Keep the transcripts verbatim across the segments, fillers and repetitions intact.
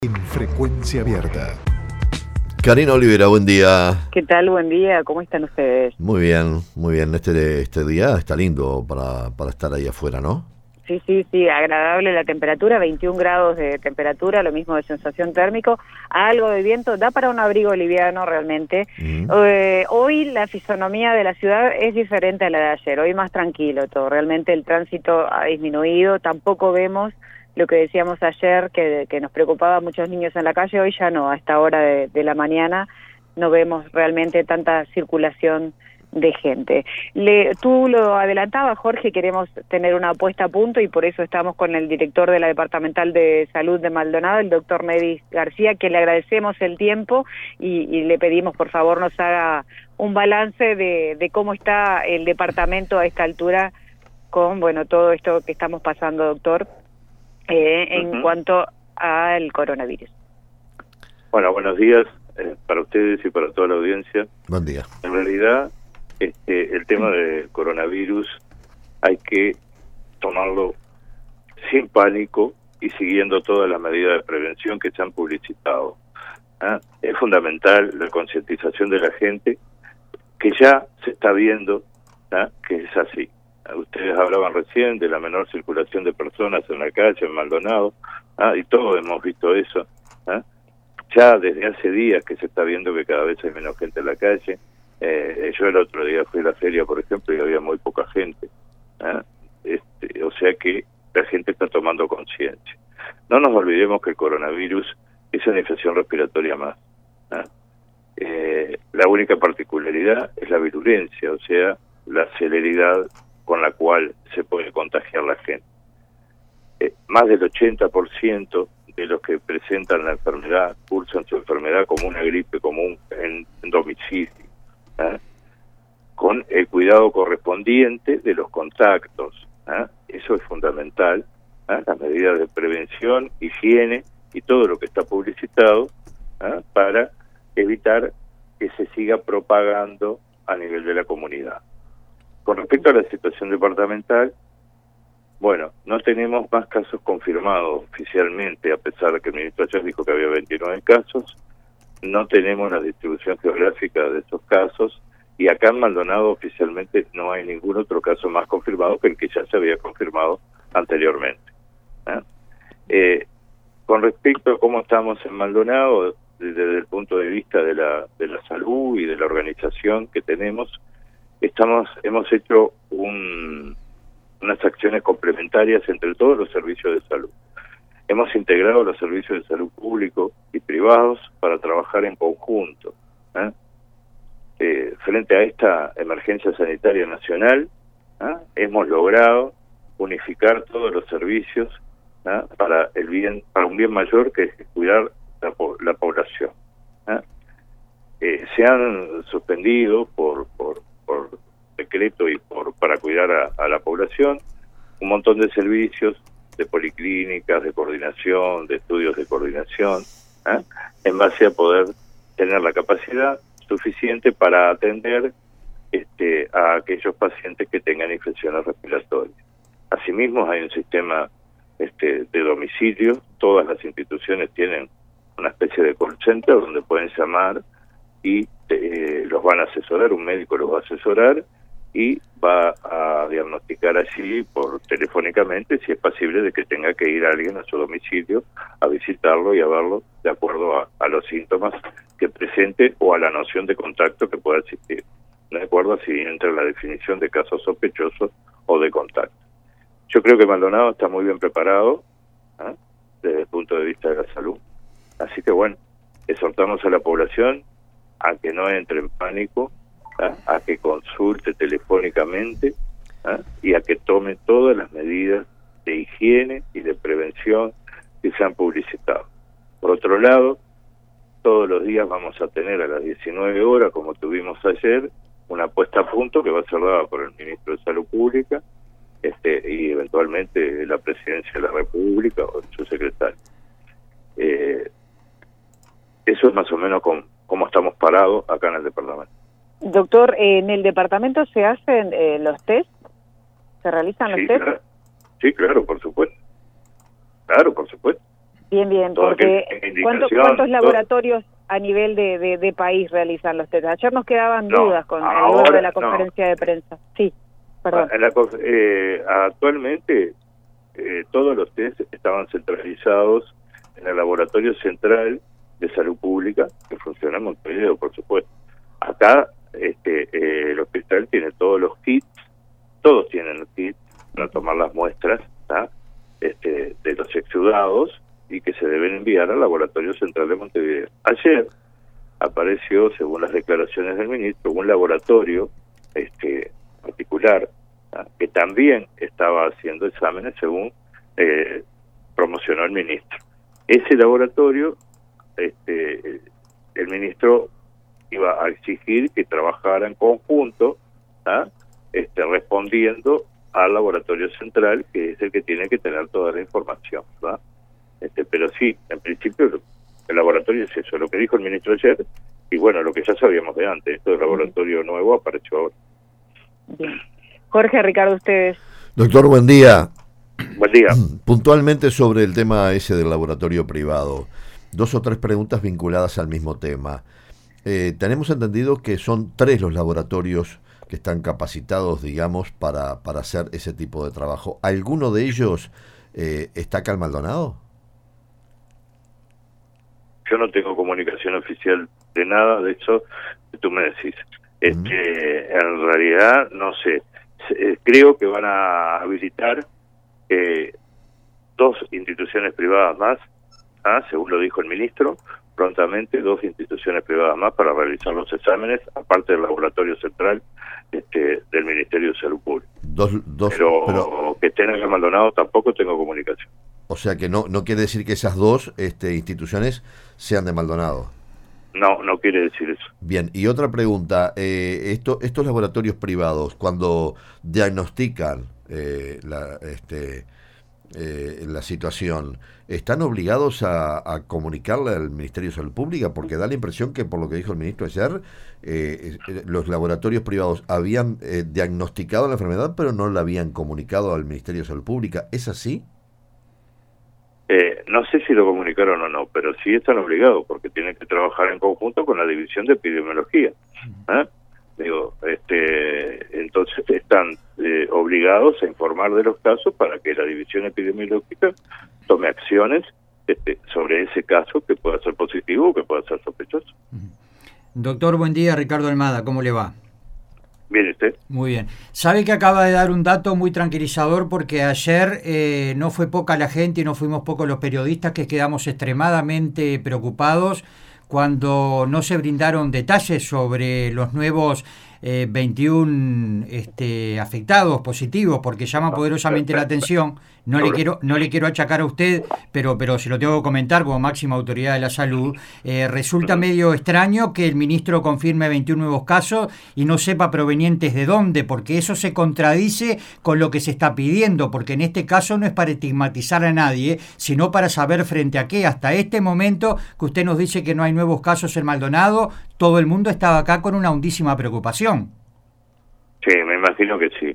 En Frecuencia Abierta. Karina Olivera, buen día. ¿Qué tal? Buen día. ¿Cómo están ustedes? Muy bien, muy bien. Este, este día está lindo para, para estar ahí afuera, ¿no? Sí, sí, sí. Agradable la temperatura, veintiún grados de temperatura, lo mismo de sensación térmico, algo de viento, da para un abrigo liviano realmente. Mm. Eh, hoy la fisonomía de la ciudad es diferente a la de ayer, hoy más tranquilo todo. Realmente el tránsito ha disminuido, tampoco vemos lo que decíamos ayer, que, que nos preocupaba a muchos niños en la calle, hoy ya no, a esta hora de, de la mañana no vemos realmente tanta circulación de gente. Le, tú lo adelantabas, Jorge, queremos tener una puesta a punto y por eso estamos con el director de la Departamental de Salud de Maldonado, el doctor Medis García, que le agradecemos el tiempo y, y le pedimos por favor nos haga un balance de, de cómo está el departamento a esta altura con, bueno, todo esto que estamos pasando, doctor. Eh, en uh-huh. cuanto al coronavirus. Bueno, buenos días eh, para ustedes y para toda la audiencia. Buen día. En realidad, este, el tema del coronavirus hay que tomarlo sin pánico y siguiendo todas las medidas de prevención que se han publicitado. ¿Ah? Es fundamental la concientización de la gente, que ya se está viendo ¿ah? que es así. Ustedes hablaban recién de la menor circulación de personas en la calle, en Maldonado, ¿ah? y todos hemos visto eso. ¿ah? Ya desde hace días que se está viendo que cada vez hay menos gente en la calle. Eh, yo el otro día fui a la feria, por ejemplo, y había muy poca gente. ¿ah? Este, o sea que la gente está tomando conciencia. No nos olvidemos que el coronavirus es una infección respiratoria más. ¿ah? Eh, la única particularidad es la virulencia, o sea, la celeridad con la cual se puede contagiar la gente. Eh, más del ochenta por ciento de los que presentan la enfermedad cursan su enfermedad como una gripe común en, en domicilio, ¿eh? con el cuidado correspondiente de los contactos. ¿eh? Eso es fundamental, ¿eh? las medidas de prevención, higiene y todo lo que está publicitado ¿eh? para evitar que se siga propagando a nivel de la comunidad. Con respecto a la situación departamental, bueno, no tenemos más casos confirmados oficialmente, a pesar de que el ministro ayer dijo que había veintinueve casos, no tenemos la distribución geográfica de esos casos, y acá en Maldonado oficialmente no hay ningún otro caso más confirmado que el que ya se había confirmado anteriormente. ¿eh? Eh, con respecto a cómo estamos en Maldonado, desde el punto de vista de la, de la salud y de la organización que tenemos, Estamos, hemos hecho un, unas acciones complementarias entre todos los servicios de salud. Hemos integrado los servicios de salud públicos y privados para trabajar en conjunto. ¿eh? Eh, frente a esta emergencia sanitaria nacional, ¿eh? hemos logrado unificar todos los servicios ¿eh? para el bien, para un bien mayor que es cuidar la, la población. ¿eh? Eh, se han suspendido por, por por decreto y por para cuidar a, a la población un montón de servicios de policlínicas, de coordinación, de estudios de coordinación, ¿eh? en base a poder tener la capacidad suficiente para atender este, a aquellos pacientes que tengan infecciones respiratorias. Asimismo, hay un sistema este, de domicilio, todas las instituciones tienen una especie de call center donde pueden llamar y eh, los van a asesorar, un médico los va a asesorar y va a diagnosticar allí por telefónicamente si es posible de que tenga que ir alguien a su domicilio a visitarlo y a verlo de acuerdo a, a los síntomas que presente o a la noción de contacto que pueda existir, de acuerdo a si entra en la definición de casos sospechosos o de contacto. Yo creo que Maldonado está muy bien preparado ¿eh? desde el punto de vista de la salud, así que bueno, exhortamos a la población a que no entre en pánico, ¿eh? a que consulte telefónicamente ¿eh? y a que tome todas las medidas de higiene y de prevención que se han publicitado. Por otro lado, todos los días vamos a tener a las diecinueve horas, como tuvimos ayer, una puesta a punto que va a ser dada por el ministro de Salud Pública este, y eventualmente la Presidencia de la República o su secretario. Eh, eso es más o menos con cómo estamos parados acá en el departamento. Doctor, ¿en el departamento se hacen eh, los test? ¿Se realizan los sí, test? Claro. Sí, claro, por supuesto. Claro, por supuesto. Bien, bien, Todo porque aquel- ¿cuántos, indicación, ¿cuántos todo- laboratorios a nivel de, de, de país realizan los test? Ayer nos quedaban No, dudas con el ahora luego de la no. conferencia de prensa. Sí, perdón. En la co- eh, actualmente eh, todos los test estaban centralizados en el Laboratorio Central de Salud Pública, que funciona en Montevideo, por supuesto. Acá este, eh, el hospital tiene todos los kits, todos tienen los kits para tomar las muestras, ¿tá? Este, de los exudados, y que se deben enviar al Laboratorio Central de Montevideo. Ayer apareció, según las declaraciones del ministro, un laboratorio este, particular, ¿tá? que también estaba haciendo exámenes según eh, promocionó el ministro. Ese laboratorio, este, el ministro iba a exigir que trabajara en conjunto, ¿tá? este, respondiendo al laboratorio central, que es el que tiene que tener toda la información, ¿verdad? Este, pero sí, en principio el laboratorio es eso, lo que dijo el ministro ayer, y bueno, lo que ya sabíamos de antes, esto del laboratorio nuevo apareció ahora. Bien. Jorge, Ricardo, ustedes. Doctor, buen día. Buen día. Puntualmente sobre el tema ese del laboratorio privado, dos o tres preguntas vinculadas al mismo tema. Eh, tenemos entendido que son tres los laboratorios que están capacitados, digamos, para, para hacer ese tipo de trabajo. ¿Alguno de ellos eh, está acá en Maldonado? Yo no tengo comunicación oficial de nada de eso que tú me decís. Este, uh-huh. En realidad, no sé. Eh, creo que van a habilitar eh, dos instituciones privadas más, ¿ah? según lo dijo el ministro, prontamente dos instituciones privadas más para realizar los exámenes, aparte del laboratorio central este, del Ministerio de Salud Pública. Dos, dos, pero, pero que estén acá en Maldonado tampoco tengo comunicación. O sea que no no quiere decir que esas dos este, instituciones sean de Maldonado. No, no quiere decir eso. Bien, y otra pregunta, eh, esto, estos laboratorios privados, cuando diagnostican eh, la, este, eh, la situación, ¿están obligados a, a comunicarle al Ministerio de Salud Pública? Porque da la impresión que, por lo que dijo el ministro ayer, eh, eh, los laboratorios privados habían eh, diagnosticado la enfermedad, pero no la habían comunicado al Ministerio de Salud Pública. ¿Es así? Eh, no sé si lo comunicaron o no, pero sí están obligados porque tienen que trabajar en conjunto con la División de Epidemiología. ¿eh? Digo, este, entonces están eh, obligados a informar de los casos para que la División Epidemiológica tome acciones este, sobre ese caso que pueda ser positivo o que pueda ser sospechoso. Doctor, buen día, Ricardo Almada, ¿cómo le va? Bien, ¿usted? Muy bien. Sabe que acaba de dar un dato muy tranquilizador porque ayer eh, no fue poca la gente y no fuimos pocos los periodistas que quedamos extremadamente preocupados cuando no se brindaron detalles sobre los nuevos eh, veintiún este, afectados positivos, porque llama poderosamente la atención. No le quiero no le quiero achacar a usted, pero pero se lo tengo que comentar como máxima autoridad de la salud. Eh, resulta medio extraño que el ministro confirme veintiún nuevos casos y no sepa provenientes de dónde, porque eso se contradice con lo que se está pidiendo, porque en este caso no es para estigmatizar a nadie, sino para saber frente a qué. Hasta este momento que usted nos dice que no hay nuevos casos en Maldonado, todo el mundo estaba acá con una hondísima preocupación. Sí, me imagino que sí.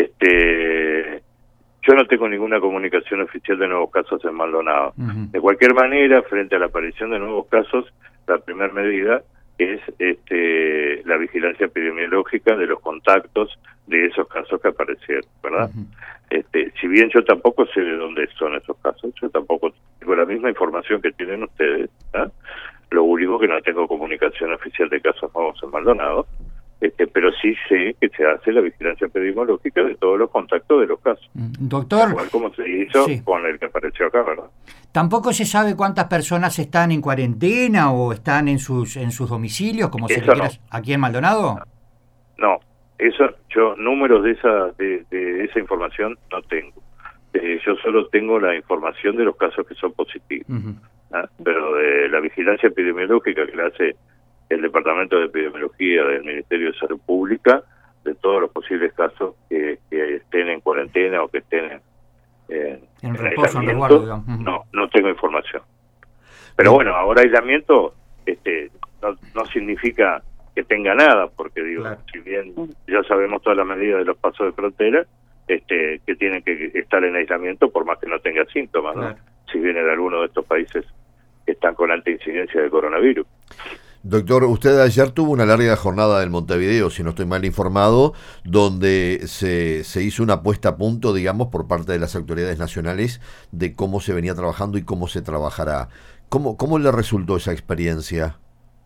Este... Yo no tengo ninguna comunicación oficial de nuevos casos en Maldonado. Uh-huh. De cualquier manera, frente a la aparición de nuevos casos, la primera medida es este, la vigilancia epidemiológica de los contactos de esos casos que aparecieron, ¿verdad? Uh-huh. Este, si bien yo tampoco sé de dónde son esos casos, yo tampoco tengo la misma información que tienen ustedes, ¿eh? Lo único que no tengo comunicación oficial de casos nuevos en Maldonado. Este, pero sí sé que se hace la vigilancia epidemiológica de todos los contactos de los casos. Doctor. Igual como se hizo sí. con el que apareció acá, ¿verdad? Tampoco se sabe cuántas personas están en cuarentena o están en sus en sus domicilios, como se quiera, no. aquí en Maldonado. No, eso yo números de esa de, de esa información no tengo. Eh, yo solo tengo la información de los casos que son positivos. Uh-huh. ¿ah? Pero de la vigilancia epidemiológica que la hace el Departamento de Epidemiología del Ministerio de Salud Pública, de todos los posibles casos que, que estén en cuarentena o que estén en, en, en reposo, en resguardo, digamos. Uh-huh. no, no tengo información. Pero uh-huh. bueno, ahora aislamiento este, no, no significa que tenga nada, porque digo, claro. si bien ya sabemos todas las medidas de los pasos de frontera, este, que tienen que estar en aislamiento por más que no tenga síntomas, ¿no? Claro. si viene de alguno de estos países que están con alta incidencia de coronavirus. Doctor, usted ayer tuvo una larga jornada en Montevideo, si no estoy mal informado, donde se, se hizo una puesta a punto, digamos, por parte de las autoridades nacionales de cómo se venía trabajando y cómo se trabajará. ¿Cómo, cómo le resultó esa experiencia?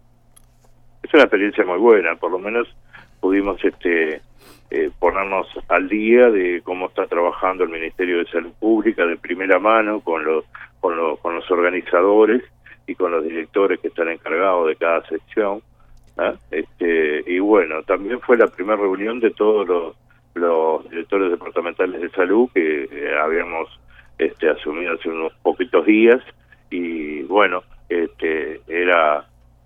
Es una experiencia muy buena, por lo menos pudimos este eh, ponernos al día de cómo está trabajando el Ministerio de Salud Pública de primera mano con los, con los, con los organizadores y con los directores que están encargados de cada sección, ¿eh? este y bueno, también fue la primera reunión de todos los, los directores departamentales de salud que eh, habíamos este, asumido hace unos poquitos días, y bueno, este era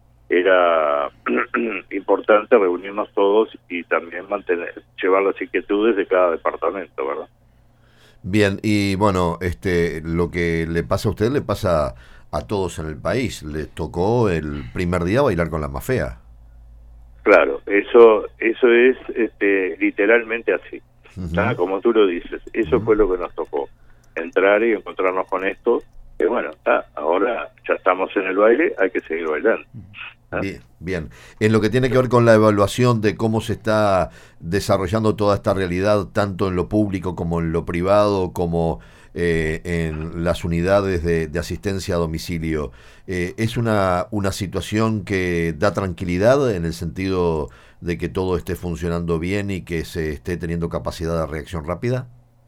era importante reunirnos todos y también mantener llevar las inquietudes de cada departamento, ¿verdad? Bien, y bueno, este lo que le pasa a usted le pasa a todos en el país. Les tocó el primer día bailar con la más fea. Claro, eso eso es este, literalmente así, Uh-huh. como tú lo dices, eso Uh-huh. fue lo que nos tocó, entrar y encontrarnos con esto, que bueno, está, ahora ya estamos en el baile, hay que seguir bailando. ¿Ah? Bien, bien. En lo que tiene que ver con la evaluación de cómo se está desarrollando toda esta realidad, tanto en lo público como en lo privado, como eh, en las unidades de, de asistencia a domicilio, eh, ¿es una, una situación que da tranquilidad en el sentido de que todo esté funcionando bien y que se esté teniendo capacidad de reacción rápida?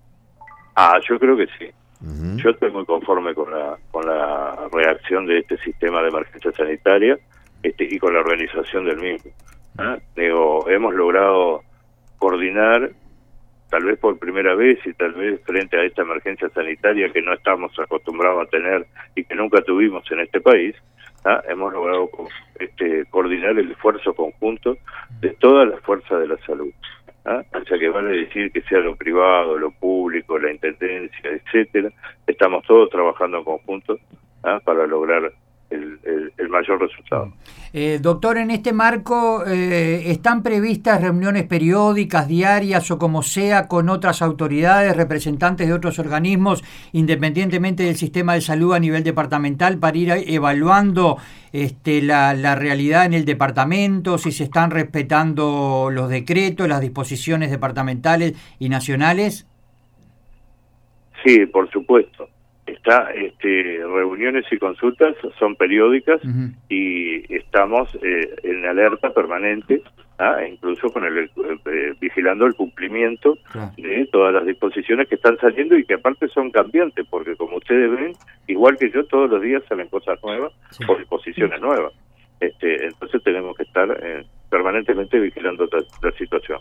Ah, yo creo que sí. Uh-huh. Yo estoy muy conforme con la con la reacción de este sistema de emergencia sanitaria este, y con la organización del mismo. ¿eh? Digo, hemos logrado coordinar, tal vez por primera vez y tal vez frente a esta emergencia sanitaria que no estamos acostumbrados a tener y que nunca tuvimos en este país, ¿ah? hemos logrado este, coordinar el esfuerzo conjunto de todas las fuerzas de la salud. ¿Ah? O sea que vale decir que sea lo privado, lo público, la intendencia, etcétera, estamos todos trabajando en conjunto ¿ah? para lograr el, el, el mayor resultado. Eh, doctor, en este marco, eh, ¿están previstas reuniones periódicas, diarias o como sea con otras autoridades, representantes de otros organismos, independientemente del sistema de salud a nivel departamental, para ir evaluando este, la, la realidad en el departamento, si se están respetando los decretos, las disposiciones departamentales y nacionales? Sí, por supuesto. Está, este, reuniones y consultas son periódicas uh-huh. y estamos eh, en alerta permanente, ¿ah? incluso con el eh, vigilando el cumplimiento claro. de todas las disposiciones que están saliendo y que aparte son cambiantes, porque como ustedes ven, igual que yo, todos los días salen cosas nuevas sí. o disposiciones sí. nuevas. Este, entonces tenemos que estar eh, permanentemente vigilando la, la situación.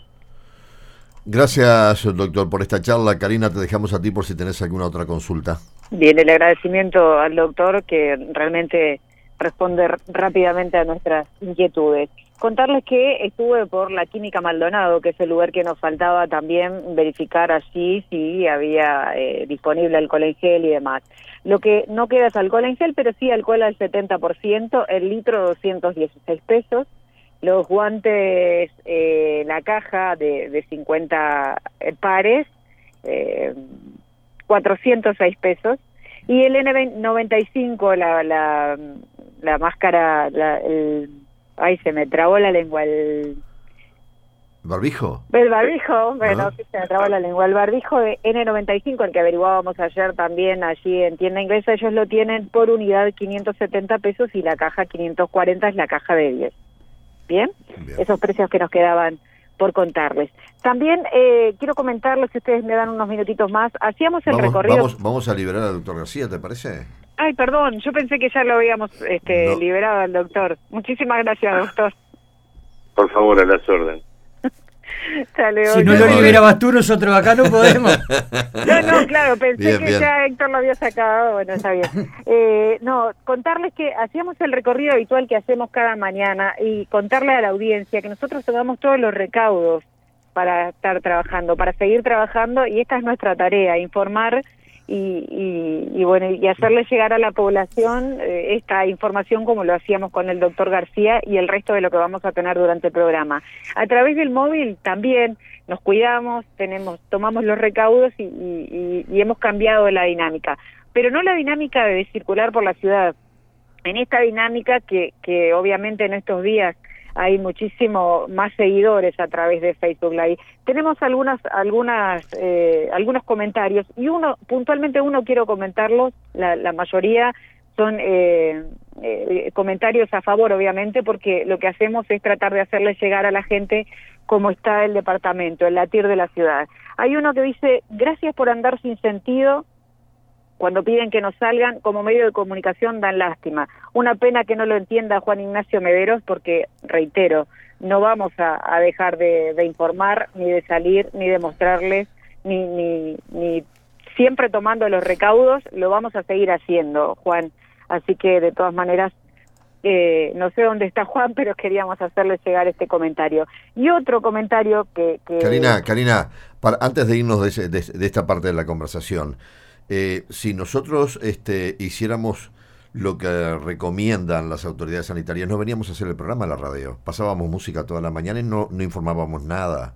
Gracias, doctor, por esta charla. Karina, te dejamos a ti por si tenés alguna otra consulta. Bien, el agradecimiento al doctor que realmente responde rápidamente a nuestras inquietudes. Contarles que estuve por la Química Maldonado, que es el lugar que nos faltaba también verificar allí si había eh, disponible alcohol en gel y demás. Lo que no queda es alcohol en gel, pero sí alcohol al setenta por ciento, el litro doscientos dieciséis pesos. Los guantes, eh, la caja de, de cincuenta pares, eh, cuatrocientos seis pesos. Y el N noventa y cinco, la, la, la máscara, la, el, ay, se me trabó la lengua, el... ¿Barbijo? El barbijo, bueno, ¿Ah? se me trabó la lengua. El barbijo de N noventa y cinco, el que averiguábamos ayer también allí en tienda inglesa, ellos lo tienen por unidad quinientos setenta pesos y la caja quinientos cuarenta es la caja de diez. ¿Bien? Bien. Esos precios que nos quedaban por contarles. También eh, quiero comentarles, si ustedes me dan unos minutitos más, hacíamos el vamos, recorrido... Vamos, vamos a liberar al doctor García, ¿te parece? Ay, perdón, yo pensé que ya lo habíamos este, no. liberado al doctor. Muchísimas gracias, doctor. Por favor, a las órdenes. Dale, si no lo liberabas tú, nosotros acá no podemos. No, no, claro, pensé bien, que bien. ya Héctor lo había sacado, bueno, está bien. Eh, no, contarles que hacíamos el recorrido habitual que hacemos cada mañana y contarle a la audiencia que nosotros tomamos todos los recaudos para estar trabajando, para seguir trabajando, y esta es nuestra tarea, informar y, y, y bueno, y hacerle llegar a la población eh, esta información como lo hacíamos con el doctor García y el resto de lo que vamos a tener durante el programa. A través del móvil también nos cuidamos, tenemos, tomamos los recaudos y, y, y hemos cambiado la dinámica. pero no la dinámica de circular por la ciudad. En esta dinámica que, que obviamente en estos días hay muchísimo más seguidores a través de Facebook Live. Tenemos algunas, algunas, eh, algunos comentarios y uno, puntualmente uno quiero comentarlos, la, la mayoría son eh, eh, comentarios a favor, obviamente, porque lo que hacemos es tratar de hacerle llegar a la gente cómo está el departamento, el latir de la ciudad. Hay uno que dice, gracias por andar sin sentido. Cuando piden que nos salgan, como medio de comunicación dan lástima. Una pena que no lo entienda Juan Ignacio Mederos, porque, reitero, no vamos a, a dejar de, de informar, ni de salir, ni de mostrarles, ni, ni, ni siempre tomando los recaudos, lo vamos a seguir haciendo, Juan. Así que, de todas maneras, eh, no sé dónde está Juan, pero queríamos hacerle llegar este comentario. Y otro comentario que... que... Karina, Karina, para, antes de irnos de, ese, de, de esta parte de la conversación... Eh, si nosotros este, hiciéramos lo que recomiendan las autoridades sanitarias, no veníamos a hacer el programa en la radio. Pasábamos música toda la mañana y no, no informábamos nada.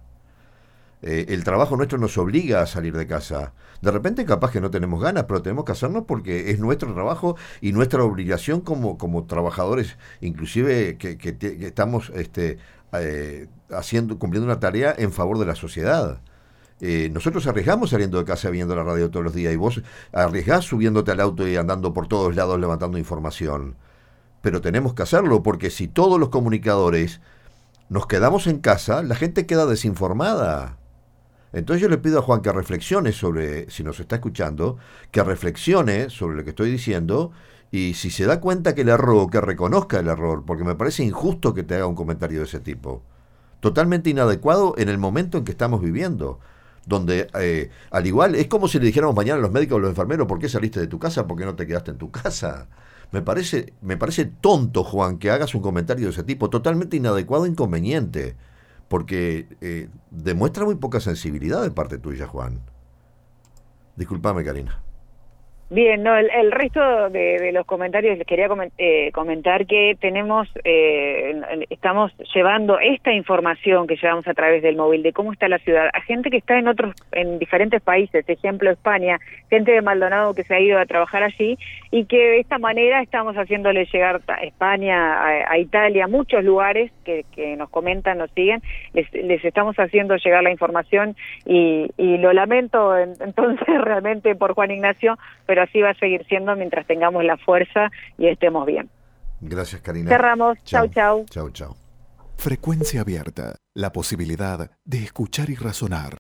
Eh, el trabajo nuestro nos obliga a salir de casa. De repente capaz que no tenemos ganas, pero tenemos que hacerlo porque es nuestro trabajo y nuestra obligación como, como trabajadores, inclusive que, que, que estamos este, eh, haciendo, cumpliendo una tarea en favor de la sociedad. Eh, nosotros arriesgamos saliendo de casa viendo la radio todos los días y vos arriesgás subiéndote al auto y andando por todos lados levantando información, pero tenemos que hacerlo porque si todos los comunicadores nos quedamos en casa, la gente queda desinformada. Entonces yo le pido a Juan que reflexione sobre, si nos está escuchando, que reflexione sobre lo que estoy diciendo y si se da cuenta que le erró, que reconozca el error, porque me parece injusto que te haga un comentario de ese tipo, totalmente inadecuado en el momento en que estamos viviendo. Donde, eh, al igual, es como si le dijéramos mañana a los médicos o a los enfermeros, ¿por qué saliste de tu casa? ¿Por qué no te quedaste en tu casa? Me parece, me parece tonto, Juan, que hagas un comentario de ese tipo, totalmente inadecuado e inconveniente, porque eh, demuestra muy poca sensibilidad de parte tuya, Juan. Disculpame, Karina. Bien, no, el, el resto de, de los comentarios les quería coment, eh, comentar que tenemos, eh, estamos llevando esta información que llevamos a través del móvil de cómo está la ciudad a gente que está en otros, en diferentes países, ejemplo España, gente de Maldonado que se ha ido a trabajar allí y que de esta manera estamos haciéndole llegar a España, a, a Italia, a muchos lugares que, que nos comentan, nos siguen, les, les estamos haciendo llegar la información y, y lo lamento en, entonces realmente por Juan Ignacio, pero así va a seguir siendo mientras tengamos la fuerza y estemos bien. Gracias, Karina. Cerramos. Chau, chau. Chau, chau. Frecuencia abierta. La posibilidad de escuchar y razonar.